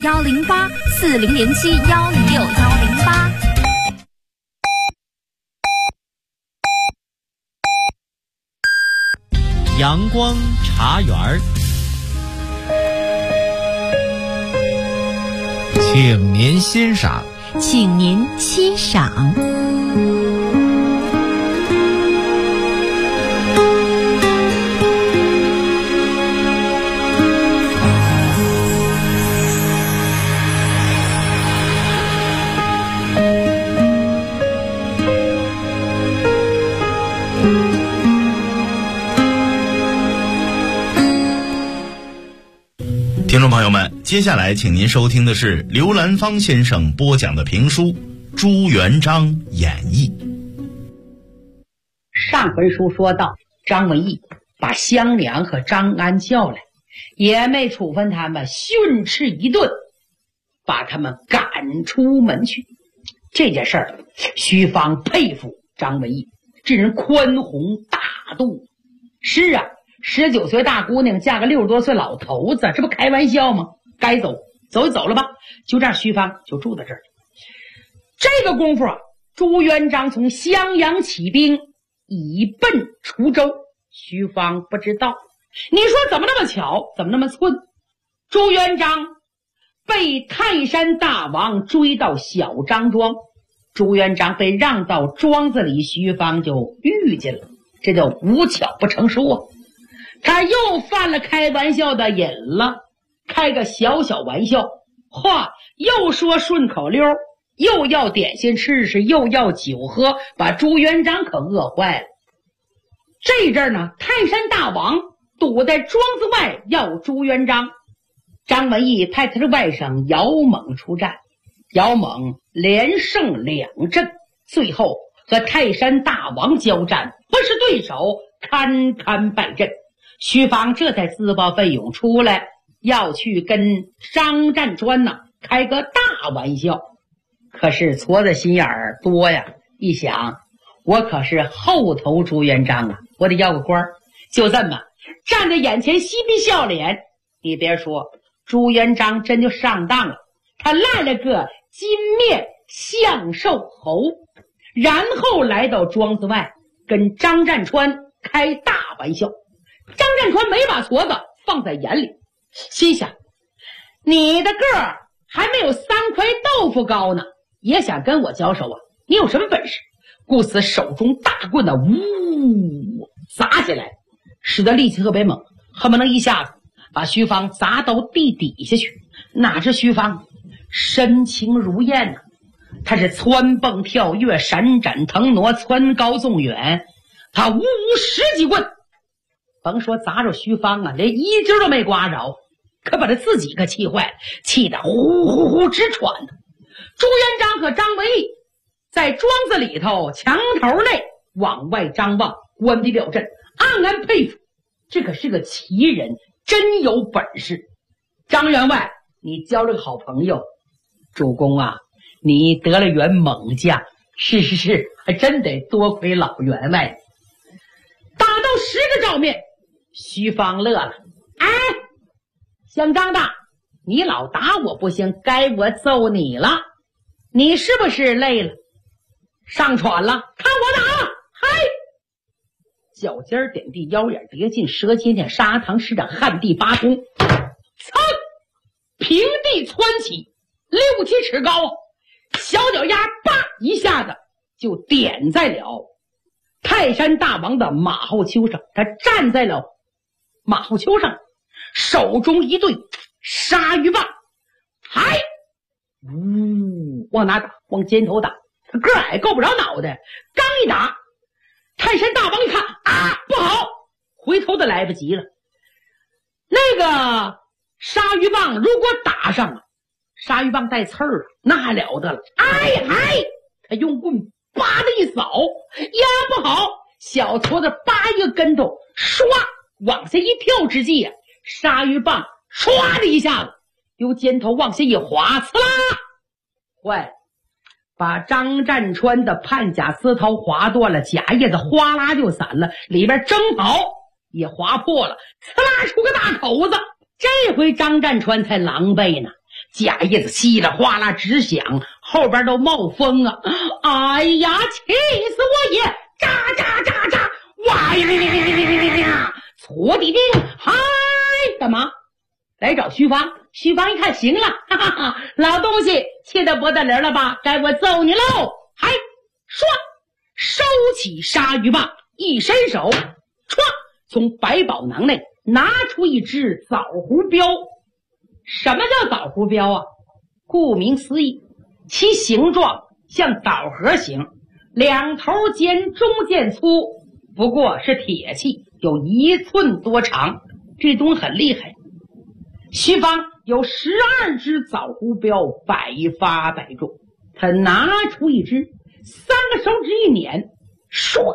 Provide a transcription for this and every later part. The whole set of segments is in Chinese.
108，4007-106-108。 阳光茶园儿， 请您欣赏。 请您欣赏。 听众朋友们，接下来请您收听的是刘兰芳先生播讲的评书《朱元璋演义》。 上回书说到，张文义把香娘和张安叫来，也没处分他们，训斥一顿，把他们赶出门去。这件事儿，徐芳佩服张文义，这人宽宏大度。是啊，19岁大姑娘嫁个60多岁老头子，这不开玩笑吗？该走走就走了吧。就这样，徐芳就住在这儿。这个功夫啊，朱元璋从襄阳起兵，以奔滁州。徐芳不知道，你说怎么那么巧，怎么那么寸？朱元璋被泰山大王追到小张庄，朱元璋被让到庄子里，徐芳就遇见了，这叫无巧不成书啊。他又犯了开玩笑的瘾了，开个小小玩笑，话又说顺口溜，又要点心吃，又要酒喝，把朱元璋可饿坏了。这阵儿呢，泰山大王堵在庄子外要朱元璋，张文义派他的外甥姚猛出战，姚猛连胜2阵，最后和泰山大王交战，不是对手，堪堪败阵。徐芳这才自报奋勇出来，要去跟张占川呢开个大玩笑。可是矬子心眼儿多呀，一想我可是后头朱元璋啊，我得要个官儿，就这么站在眼前嬉皮笑脸。你别说，朱元璋真就上当了，他赖了个金面相寿侯，然后来到庄子外跟张占川开大玩笑。张占川没把矬子放在眼里，心想你的个儿还没有3块豆腐高呢，也想跟我交手啊？你有什么本事？故此手中大棍呢，呜砸起来，使得力气特别猛，恨不能一下子把徐芳砸到地底下去。哪知徐芳身轻如燕呢，他是蹿蹦跳跃，闪展腾挪，蹿高纵远，他呜10几棍，甭说砸着徐芳啊，连衣襟都没刮着，可把他自己可气坏了，气得呼呼呼直喘呢。朱元璋和张文义在庄子里头墙头内往外张望，关闭了阵，暗暗佩服，这可是个奇人，真有本事。张员外，你交了个好朋友。主公啊，你得了员猛将。是，还真得多亏老员外。打到10个照面，徐芳乐了。哎，姓张的，你老打我不行，该我揍你了。你是不是累了，上喘了？看我打！嗨！脚尖点地，腰眼叠进，舌尖点，砂糖施展，旱地拔葱，噌，平地窜起6、7尺高，小脚丫叭一下子就点在了泰山大王的马后丘上。他站在了马后丘上，手中一对鲨鱼棒，嗨，往哪打？往肩头打。他个矮，够不着脑袋，刚一打，泰山大王一看啊，不好，回头都来不及了。那个鲨鱼棒如果打上了，鲨鱼棒带刺儿，那还了得了。哎，他用棍叭的一扫，呀不好，小矬子叭一个跟头，唰往下一跳之际啊，鲨鱼棒唰的一下子由肩头往下一滑，呲啦，坏了，把张占川的判甲丝绦划断了，甲叶子哗啦就散了，里边征袍也划破了，呲啦出个大口子。这回张占川才狼狈呢， 假叶子稀里哗啦直响，后边都冒风啊！哎呀，气死我也！喳喳喳喳！哇呀呀呀呀呀！搓地丁，嗨，干嘛？来找徐芳。徐芳一看，行了，哈哈哈，老东西，气得不得了了吧？该我揍你喽！嗨，唰，收起鲨鱼棒，一伸手，唰，从百宝囊内拿出一只枣核镖。什么叫枣核镖啊？顾名思义，其形状像枣核形，两头尖，中间粗，不过是铁器，有1寸多长，这东西很厉害。徐芳有12只枣核镖，百发百中。他拿出一只，3个手指一捻，唰，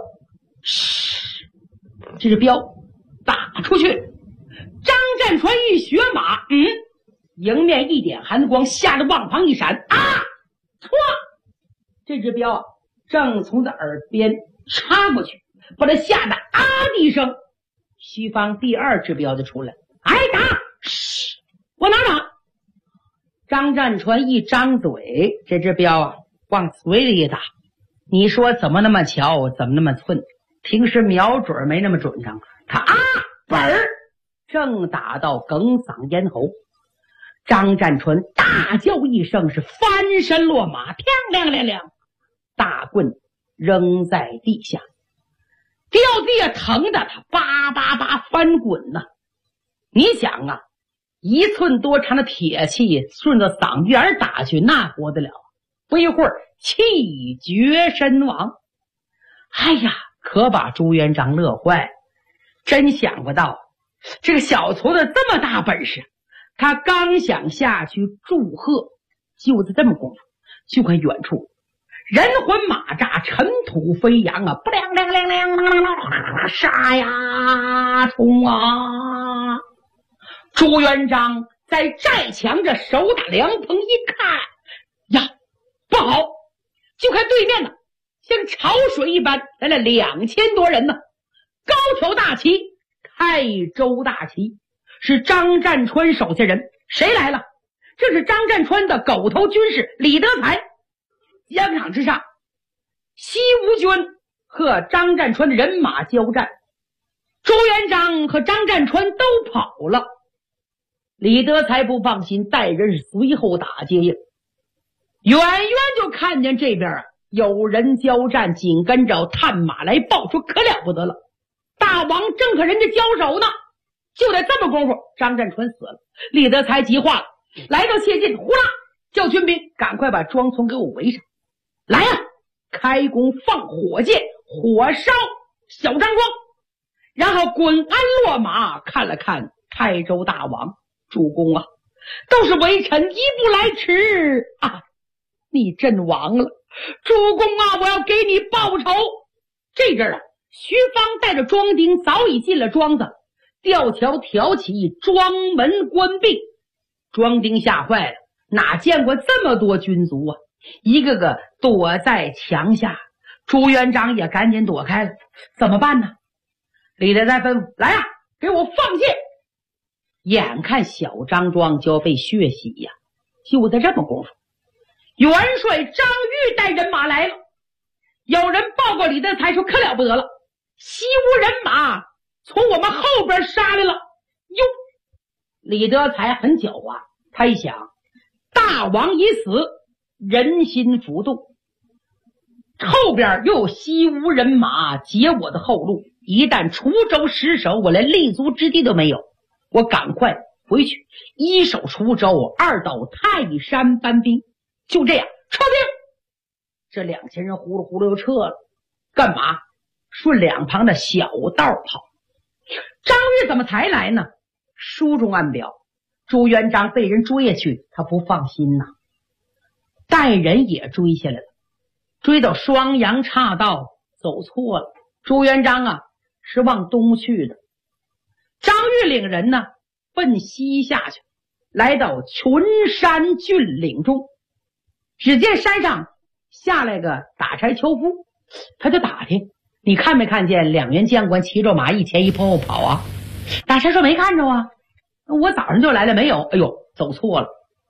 这只镖打出去。张占川一学马，迎面一点寒光，吓得往旁一闪，啊！唰，这只镖正从他耳边插过去，把他吓得啊的一声。徐芳第2只镖就出来，挨打！嘘，我哪打？张占川一张嘴，这只镖往嘴里一打。你说怎么那么巧，怎么那么寸？平时瞄准没那么准当。他本儿正打到哽嗓咽喉。张占川大叫一声，是翻身落马，亮亮亮亮，大棍扔在地下，掉地下疼的他叭叭叭翻滚呐。你想啊，1寸多长的铁器顺着嗓眼打去，那活得了？不一会儿气绝身亡。哎呀，可把朱元璋乐坏，真想不到这个小矬子这么大本事。他刚想下去祝贺，就在这么功夫，就看远处人魂马扎，尘土飞扬啊，不亮亮亮亮亮亮，杀呀冲啊！朱元璋在寨墙着手打凉棚一看呀，不好，就看对面呢，像潮水一般来了2000多人呢，高挑大旗，泰州大旗，是张占川手下人。谁来了？这是张占川的狗头军士李德才。疆场之上，西吴军和张占川的人马交战，朱元璋和张占川都跑了。李德才不放心，带人是随后打接应。远远就看见这边有人交战，紧跟着探马来报说可了不得了，大王正和人家交手呢。就在这么功夫，张占川死了。李德才急坏了，来到谢晋，呼啦叫军兵赶快把庄村给我围上来啊！开弓放火箭，火烧小张庄，然后滚鞍落马，看了看泰州大王，主公啊，都是微臣一步来迟啊，你阵亡了，主公啊，我要给你报仇。这阵徐芳带着庄丁早已进了庄子，吊桥挑起，庄门关闭。庄丁吓坏了，哪见过这么多军卒啊，一个个躲在墙下。朱元璋也赶紧躲开了，怎么办呢？李德才吩咐，来啊，给我放箭。眼看小张庄就要被血洗呀，就在这么功夫，元帅张玉带人马来了。有人报告李德才说可了不得了，西吴人马从我们后边杀来了。哟，李德才很狡猾，他一想，大王已死，人心浮动，后边又有西吴人马截我的后路，一旦滁州失守，我连立足之地都没有。我赶快回去，一守滁州，二到泰山搬兵。就这样撤兵。这2000人呼噜呼噜又撤了，干嘛？顺两旁的小道跑。张玉怎么才来呢？书中暗表，朱元璋被人追下去，他不放心呐，带人也追下来了，追到双阳岔道，走错了。朱元璋是往东去的，张玉领人呢奔西下去，来到群山峻岭中，只见山上下来个打柴樵夫，他就打听，你看没看见两员将官骑着马一前一后跑啊？打柴说没看着啊，我早上就来了，没有。哎呦，走错了，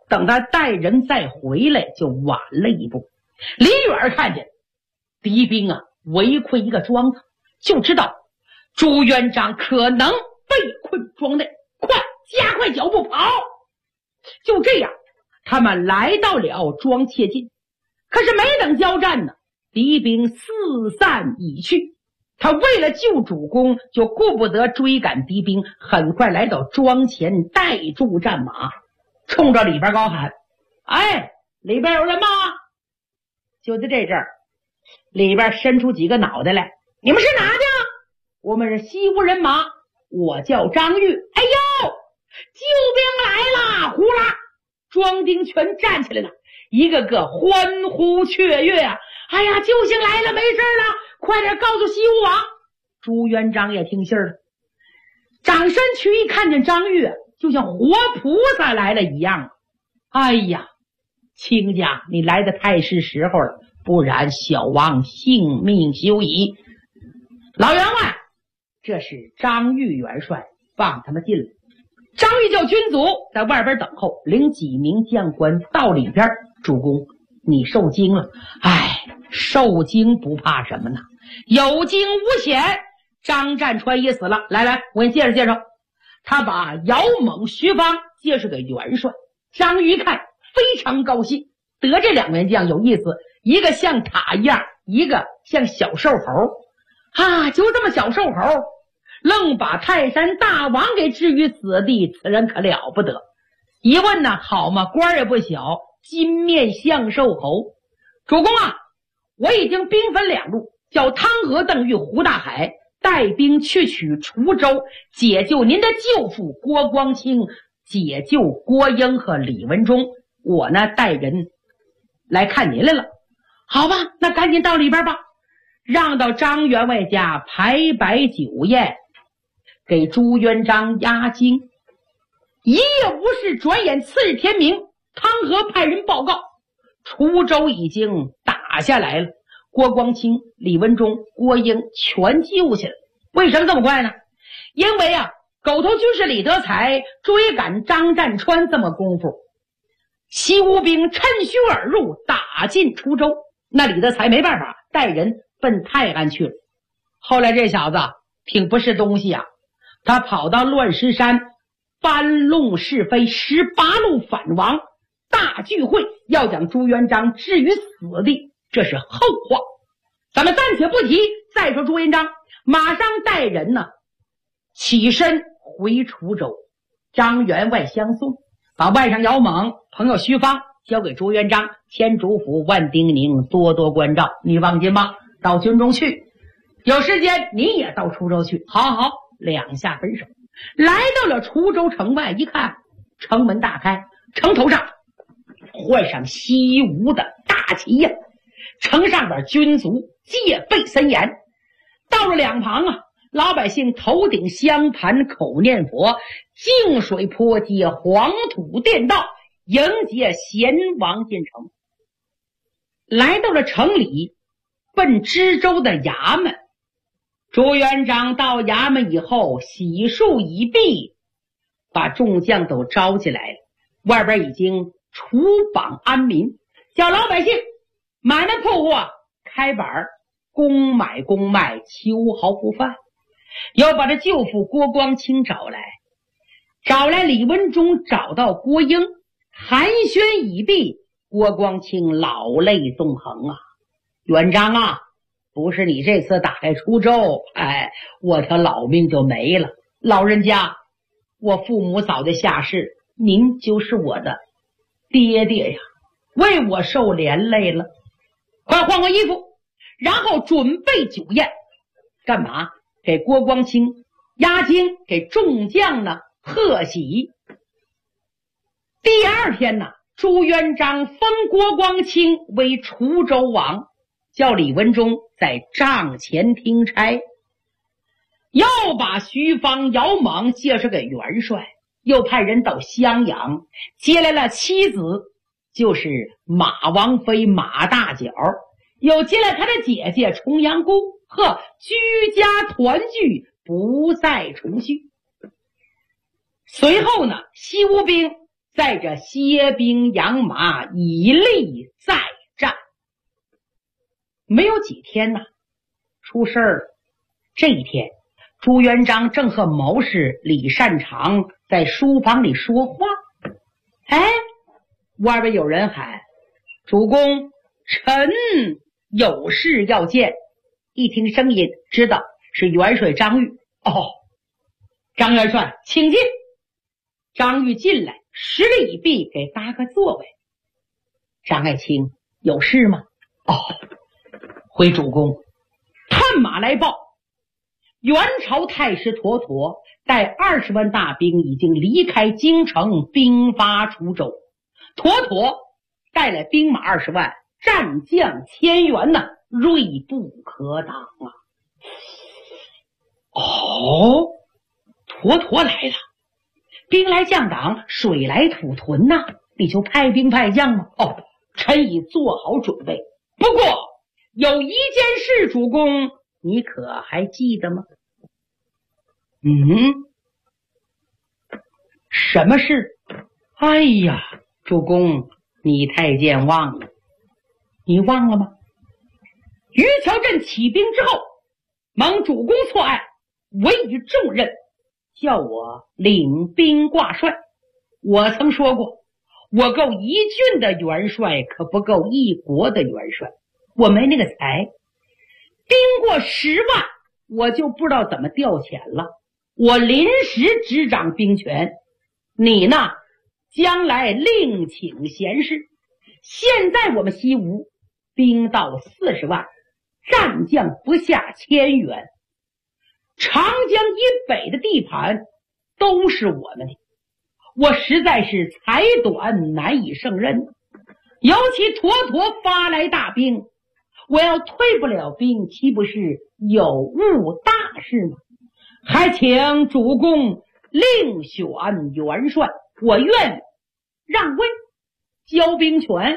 等他带人再回来就晚了一步。离远看见敌兵啊围困一个庄子，就知道朱元璋可能被困庄内，快加快脚步跑。就这样他们来到了庄切近，可是没等交战呢，敌兵四散已去。他为了救主公，就顾不得追赶敌兵，很快来到庄前带住战马，冲着里边高喊：哎，里边有人吗？就在这阵儿，里边伸出几个脑袋来：你们是哪的？我们是西吴人马，我叫张玉。哎呦，救兵来了！呼啦，庄丁全站起来了，一个个欢呼雀跃啊！哎呀，救星来了，没事了，快点告诉西吴王。朱元璋也听信了，长身躯一看见张玉，就像活菩萨来了一样。哎呀，亲家，你来的太是时候了，不然小王性命休矣。老员外，这是张玉元帅，放他们进来。张玉叫军卒在外边等候，领几名将官到里边。主公，你受惊了。哎，受惊不怕什么呢？有惊无险。张占川也死了。来，我给你介绍介绍。他把姚猛、徐芳介绍给元帅。张玉看非常高兴，得这两员将有意思，一个像塔一样，一个像小瘦猴啊，就这么小瘦猴愣把泰山大王给置于死地，此人可了不得。一问呢，好嘛，官也不小，金面相寿侯。主公啊，我已经兵分两路，叫汤和、邓玉、胡大海带兵去取滁州，解救您的舅父郭光清，解救郭英和李文忠。我呢带人来看您来了。好吧，那赶紧到里边吧，让到张员外家排摆酒宴，给朱元璋压惊。一夜无事，转眼次日天明，汤和派人报告，滁州已经打下来了，郭光清、李文忠、郭英全救下来。为什么这么快呢？因为啊，狗头军师李德才追赶张占川这么功夫，西吴兵趁虚而入，打进滁州。那李德才没办法，带人奔泰安去了。后来这小子挺不是东西啊，他跑到乱石山搬弄是非，18路反王，大聚会，要将朱元璋置于死地，这是后话，咱们暂且不提。再说朱元璋马上带人呢起身回滁州，张员外相送，把外甥姚猛、朋友徐芳交给朱元璋，千主府万叮咛，多多关照。你放心吧，到军中去，有时间你也到滁州去。好，两下分手。来到了滁州城外，一看城门大开，城头上换上西吴的大旗呀，城上边军卒戒备森严。到了两旁啊，老百姓头顶香盘，口念佛，净水坡街，黄土垫道，迎接贤王进城。来到了城里，奔知州的衙门。朱元璋到衙门以后，洗漱已毕，把众将都招进来了。外边已经除榜安民，叫老百姓买卖铺货开板，公买公卖，秋毫不犯。又把这舅父郭光清找来李文忠，找到郭英，寒暄已毕。郭光清老泪纵横啊，元璋啊，不是你这次打开滁州，我条老命就没了。老人家，我父母早就下世，您就是我的爹爹呀，为我受连累了。快换换衣服，然后准备酒宴。干嘛？给郭光清压惊，给众将呢贺喜。第二天呢，朱元璋封郭光清为滁州王，叫李文忠在帐前听差，又把徐芳、姚猛介绍给元帅，又派人到襄阳接来了妻子，就是马王妃马大脚，又接来他的姐姐重阳姑，居家团聚，不再重续。随后呢，西吴兵在这歇兵养马，以力再战。没有几天呢，出事儿了。这一天，朱元璋正和谋士李善长在书房里说话。哎，外边有人喊：“主公，臣有事要见。”一听声音，知道是元帅张玉。哦，张元帅，请进。张玉进来，施了一臂，给搭个座位。张爱卿，有事吗？哦，回主公，探马来报，元朝太师妥妥带20万大兵已经离开京城，兵发滁州。妥妥带来兵马20万，战将1000员呢，锐不可挡啊！哦，妥妥来了，兵来将挡，水来土屯呐，你就派兵派将吗？哦，臣已做好准备。不过有一件事，主公，你可还记得吗？什么事？哎呀，主公，你太健忘了。你忘了吗？于桥镇起兵之后，蒙主公错爱，委以重任，叫我领兵挂帅。我曾说过，我够一郡的元帅，可不够一国的元帅，我没那个才。兵过10万，我就不知道怎么调遣了。我临时执掌兵权，你呢，将来另请贤士。现在我们西吴兵到40万，战将不下1000员，长江以北的地盘都是我们的，我实在是才短，难以胜任。尤其妥妥发来大兵，我要退不了兵，岂不是有误大事吗？还请主公另选元帅，我愿让位，交兵权。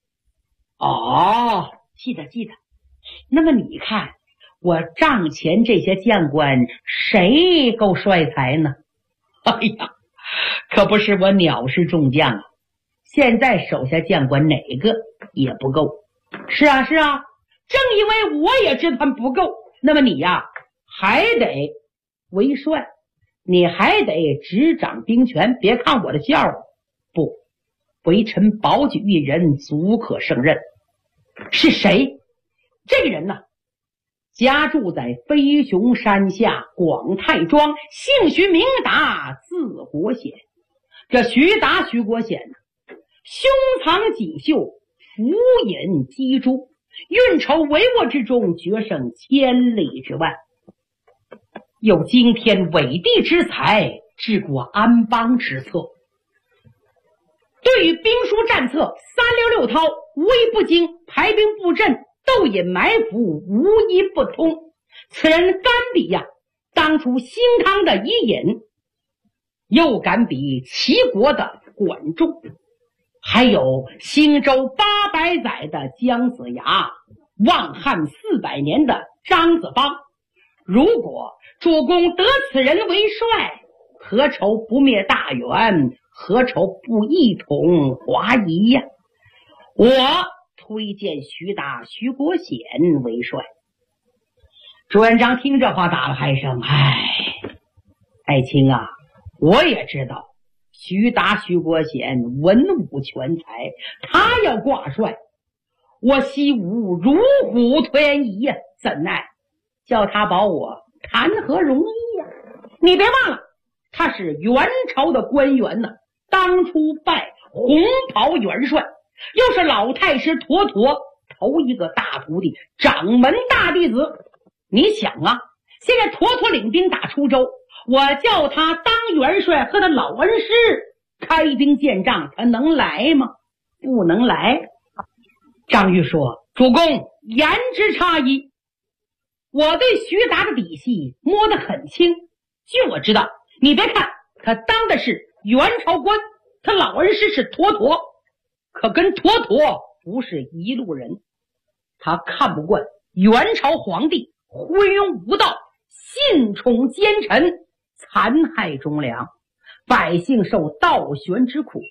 哦，记得。那么你看，我帐前这些将官，谁够帅才呢？哎呀，可不是我鸟事众将啊！现在手下将官哪个也不够。是啊，正因为我也知道他们不够，那么你呀，还得为帅，你还得执掌兵权。别看我的笑话，不，为臣保举一人，足可胜任。是谁？这个人呢，家住在飞熊山下广泰庄，姓徐名达，字国显。这徐达徐国显呢，胸藏锦绣，俯引击珠，运筹帷幄之中，决胜千里之外，有惊天伟地之才，治国安邦之策。对于兵书战策3六6韬，无一不精，排兵布阵，斗隐埋伏，无一不通。此人敢比呀，当初兴康的伊尹，又敢比齐国的管仲，还有兴周800载的姜子牙，望汉400年的张子邦。如果主公得此人为帅，何愁不灭大元，何愁不一统华夷呀？我推荐徐达徐国显为帅。朱元璋听这话打了嗨声，爱卿啊，我也知道徐达徐国显文武全才，他要挂帅，我西吴如虎添翼呀，怎奈叫他保我谈何容易呀？你别忘了，他是元朝的官员呢，当初拜红袍元帅，又是老太师妥妥头一个大徒弟，掌门大弟子。你想啊，现在妥妥领兵打滁州，我叫他当元帅和他老恩师开兵见仗，他能来吗？不能来。张玉说，主公言之差矣，我对徐达的底细摸得很清。据我知道，你别看他当的是元朝官，他老恩师是妥妥，可跟妥妥不是一路人。他看不惯元朝皇帝昏庸无道，信宠奸臣，残害忠良，百姓受倒悬之苦。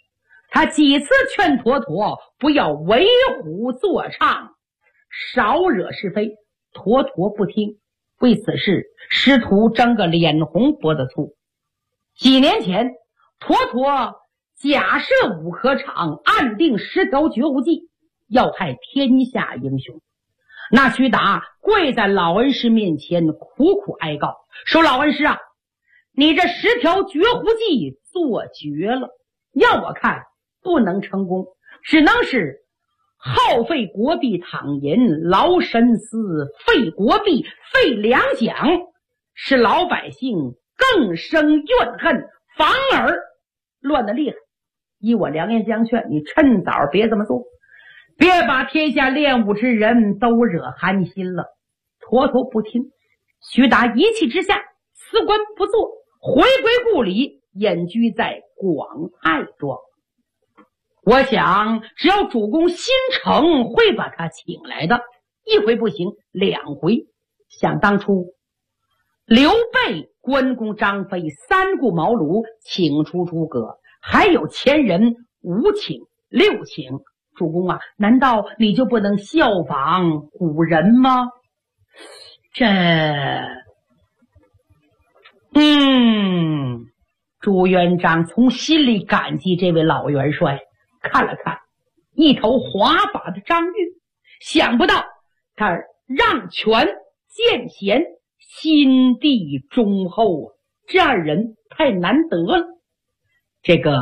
他几次劝妥妥不要为虎作伥，少惹是非，妥妥不听。为此事，师徒争个脸红脖子粗。几年前，妥妥假设五合场，暗定10条绝户计，要害天下英雄。那徐达跪在老恩师面前，苦苦哀告说：“老恩师啊，你这10条绝户计做绝了，要我看不能成功，只能是耗费国币躺银，劳神思，费国币，费粮饷，使老百姓更生怨恨，反而乱得厉害。依我良言相劝，你趁早别这么做，别把天下练武之人都惹寒心了。”妥妥不听，徐达一气之下辞官不做，回归故里，隐居在广泰庄。我想只要主公心诚，会把他请来的。一回不行，2回。想当初刘备、关公、张飞3顾茅庐，请出诸葛，还有前人5请6请。主公啊，难道你就不能效仿古人吗？朱元璋从心里感激这位老元帅，看了看一头华发的张玉，想不到他让权见贤，心地忠厚啊，这样人太难得了。这个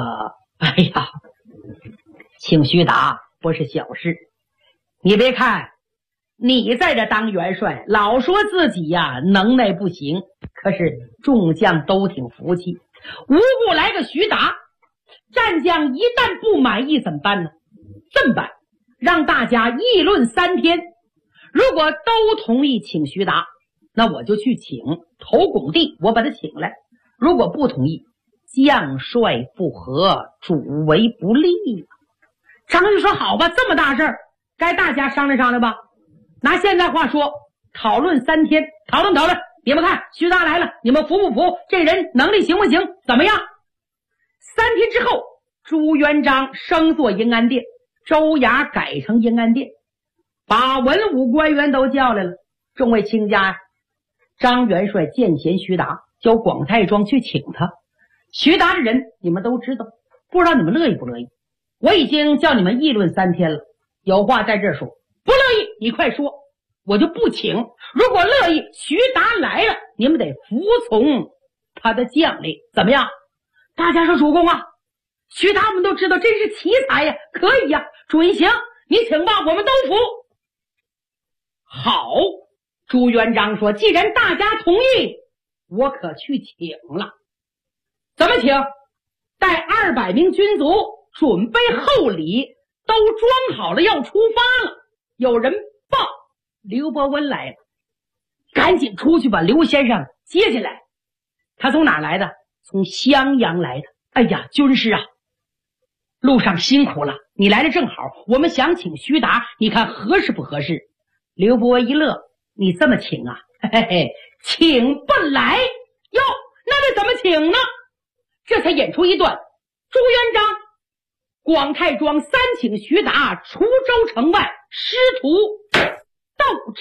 请徐达不是小事。你别看你在这当元帅，老说自己呀能耐不行，可是众将都挺服气。无故来个徐达，战将一旦不满意怎么办呢？这么办，让大家议论3天，如果都同意请徐达，那我就去请投拱帝，我把他请来。如果不同意，将帅不和，主为不利。张玉说：“好吧，这么大事儿，该大家商量商量吧。拿现在话说，讨论3天，讨论。你们看，徐达来了，你们服不服？这人能力行不行？怎么样？”3天之后，朱元璋升做营安殿，州衙改成营安殿，把文武官员都叫来了。众位卿家呀，张元帅见贤徐达，叫广泰庄去请他。徐达的人你们都知道，不知道你们乐意不乐意？我已经叫你们议论3天了，有话在这说，不乐意你快说，我就不请。如果乐意，徐达来了，你们得服从他的将令，怎么样？大家说：“主公啊，徐达我们都知道真是奇才呀，可以呀，准行，你请吧，我们都服。”好，朱元璋说：“既然大家同意，我可去请了。怎么请？带200名军卒，准备厚礼，都装好了要出发了。”有人报刘伯温来了，赶紧出去把刘先生接进来。他从哪来的？从襄阳来的。哎呀，军师啊，路上辛苦了，你来的正好，我们想请徐达，你看合适不合适？刘伯温一乐：“你这么请啊？嘿嘿，请不来哟，那得怎么请呢？”这才演出一段朱元璋广泰庄3请徐达，滁州城外师徒斗智。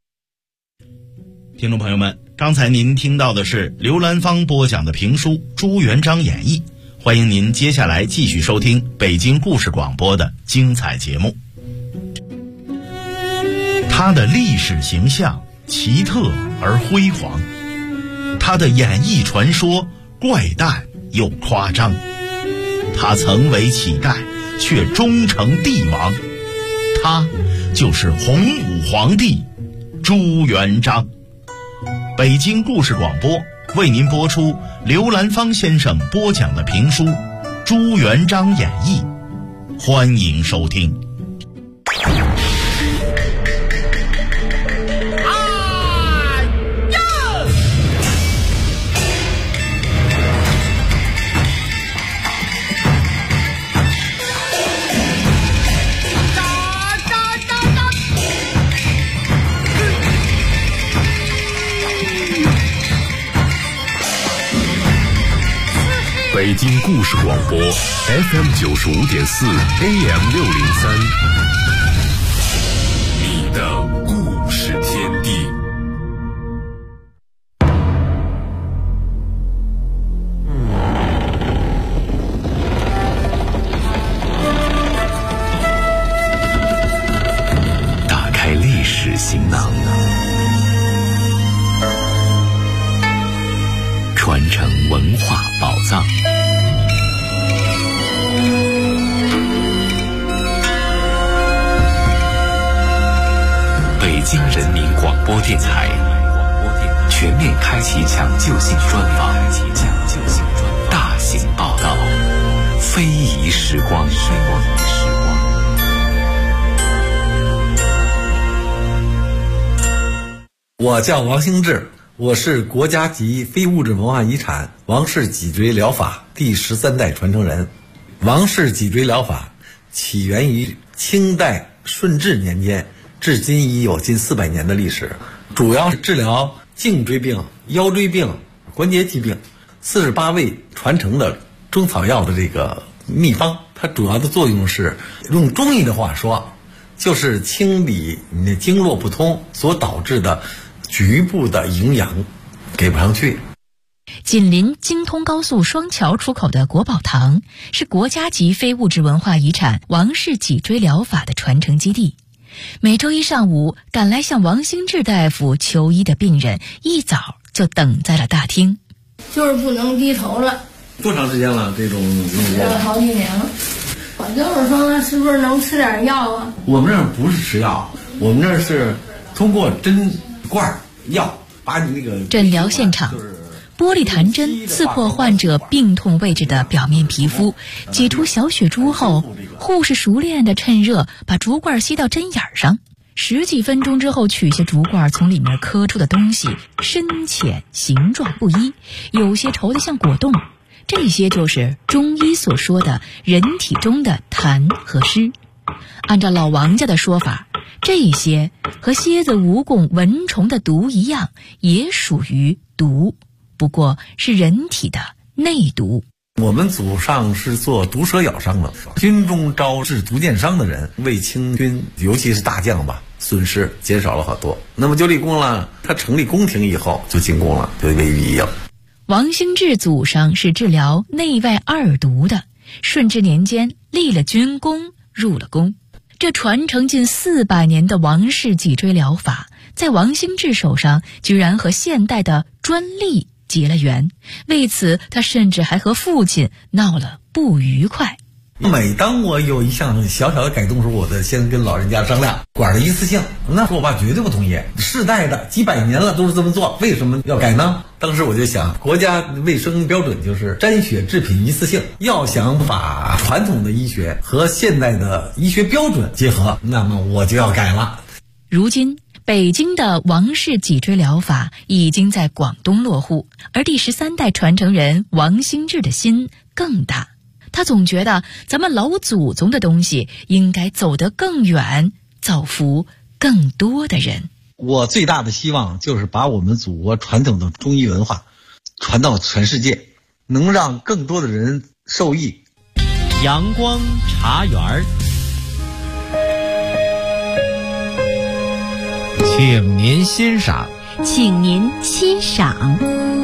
听众朋友们，刚才您听到的是刘兰芳播讲的评书《朱元璋演义》，欢迎您接下来继续收听北京故事广播的精彩节目。他的历史形象奇特而辉煌，他的演艺传说怪诞又夸张，他曾为乞丐却终成帝王，他就是洪武皇帝朱元璋。北京故事广播为您播出刘兰芳先生播讲的评书《朱元璋演义》，欢迎收听。 北北京故事广播 FM 95.4 AM 603，你的故事天地。 打开历史行囊，传承文化宝藏。北京人民广播电台全面开启抢救性专访，大型报道，非遗时光。 我叫王兴志，我是国家级非物质文化遗产王氏脊椎疗法第13代传承人。王氏脊椎疗法起源于清代顺治年间，至今已有近400年的历史，主要是治疗颈椎病、腰椎病、关节疾病，48味传承的中草药的这个秘方。它主要的作用是，用中医的话说，就是清理你的经络不通所导致的局部的营养给不上去。 紧邻京通高速双桥出口的国宝堂是国家级非物质文化遗产王氏脊椎疗法的传承基地。每周一上午，赶来向王兴志大夫求医的病人一早就等在了大厅。 就是不能低头了。 多长时间了？这种好几年了。我就是说，是不是能吃点药啊？ 我们这儿不是吃药，我们这儿是通过针管药把你那个诊疗现场，玻璃弹针刺破患者病痛位置的表面皮肤，挤出小血珠后，护士熟练地趁热把竹罐吸到针眼上，10几分钟之后取下竹罐，从里面磕出的东西深浅形状不一，有些稠得像果冻。这些就是中医所说的人体中的痰和湿。按照老王家的说法，这些和蝎子、蜈蚣、蚊虫的毒一样，也属于毒，不过是人体的内毒。 我们祖上是做毒蛇咬伤的，军中招致毒箭伤的人，为清军尤其是大将吧，损失减少了好多。那么就立功了，他成立宫廷以后就进宫了，就为御医了。 王兴志祖上是治疗内外2毒的，顺治年间立了军功，入了宫。这传承近400年的王氏脊椎疗法，在王兴志手上居然和现代的专利结了缘，为此他甚至还和父亲闹了不愉快。 每当我有一项小小的改动时候，我得先跟老人家商量，管的一次性。那时候我爸绝对不同意，世代的几百年了都是这么做，为什么要改呢？当时我就想，国家卫生标准就是沾血制品一次性，要想把传统的医学和现代的医学标准结合，那么我就要改了。 如今北京的王氏脊椎疗法已经在广东落户，而第13代传承人王兴志的心更大。他总觉得咱们老祖宗的东西应该走得更远，造福更多的人。 我最大的希望就是把我们祖国传统的中医文化传到全世界，能让更多的人受益。 阳光茶园， 请您欣赏。 请您欣赏。